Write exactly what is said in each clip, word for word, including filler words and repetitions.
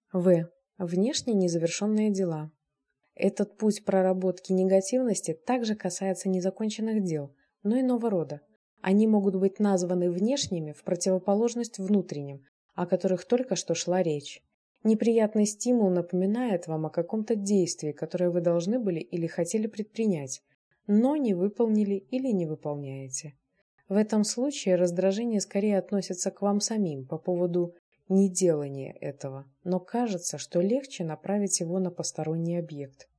В. Внешне незавершенные дела. Этот путь проработки негативности также касается незаконченных дел, но иного рода. Они могут быть названы внешними в противоположность внутренним, о которых только что шла речь. Неприятный стимул напоминает вам о каком-то действии, которое вы должны были или хотели предпринять, но не выполнили или не выполняете. В этом случае раздражение скорее относится к вам самим по поводу неделания этого, но кажется, что легче направить его на посторонний объект.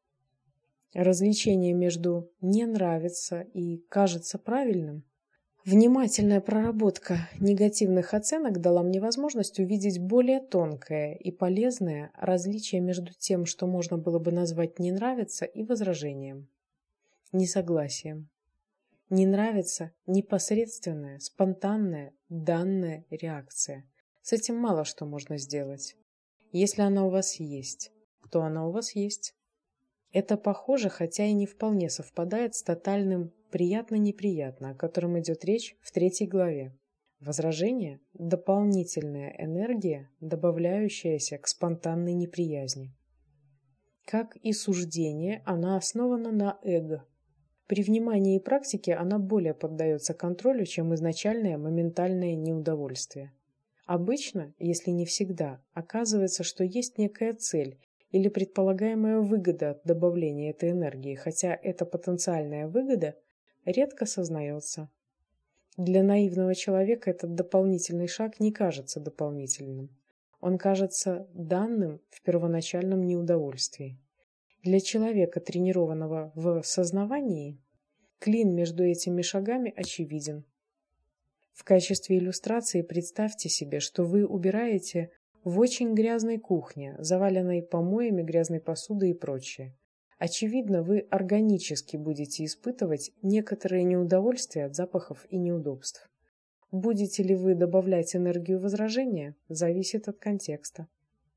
Различение между «не нравится» и «кажется правильным». Внимательная проработка негативных оценок дала мне возможность увидеть более тонкое и полезное различие между тем, что можно было бы назвать «не нравится» и возражением, несогласием. Не нравится непосредственная, спонтанная, данная реакция. С этим мало что можно сделать. Если она у вас есть, то она у вас есть. Это похоже, хотя и не вполне совпадает с тотальным «приятно-неприятно», о котором идет речь в третьей главе. Возражение – дополнительная энергия, добавляющаяся к спонтанной неприязни. Как и суждение, она основана на эго. При внимании и практике она более поддается контролю, чем изначальное моментальное неудовольствие. Обычно, если не всегда, оказывается, что есть некая цель или предполагаемая выгода от добавления этой энергии, хотя эта потенциальная выгода редко сознается. Для наивного человека этот дополнительный шаг не кажется дополнительным. Он кажется данным в первоначальном неудовольствии. Для человека, тренированного в сознавании, клин между этими шагами очевиден. В качестве иллюстрации представьте себе, что вы убираете в очень грязной кухне, заваленной помоями, грязной посудой и прочее. Очевидно, вы органически будете испытывать некоторые неудовольствия от запахов и неудобств. Будете ли вы добавлять энергию возражения, зависит от контекста.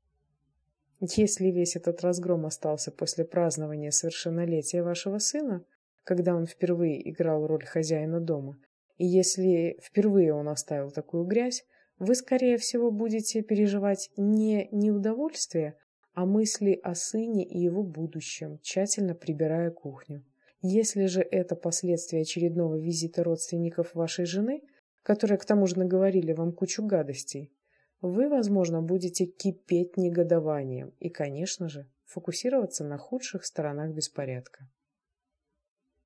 Если весь этот разгром остался после празднования совершеннолетия вашего сына, когда он впервые играл роль хозяина дома, и если впервые он оставил такую грязь, вы, скорее всего, будете переживать не неудовольствие, а мысли о сыне и его будущем, тщательно прибирая кухню. Если же это последствия очередного визита родственников вашей жены, которые к тому же наговорили вам кучу гадостей, вы, возможно, будете кипеть негодованием и, конечно же, фокусироваться на худших сторонах беспорядка.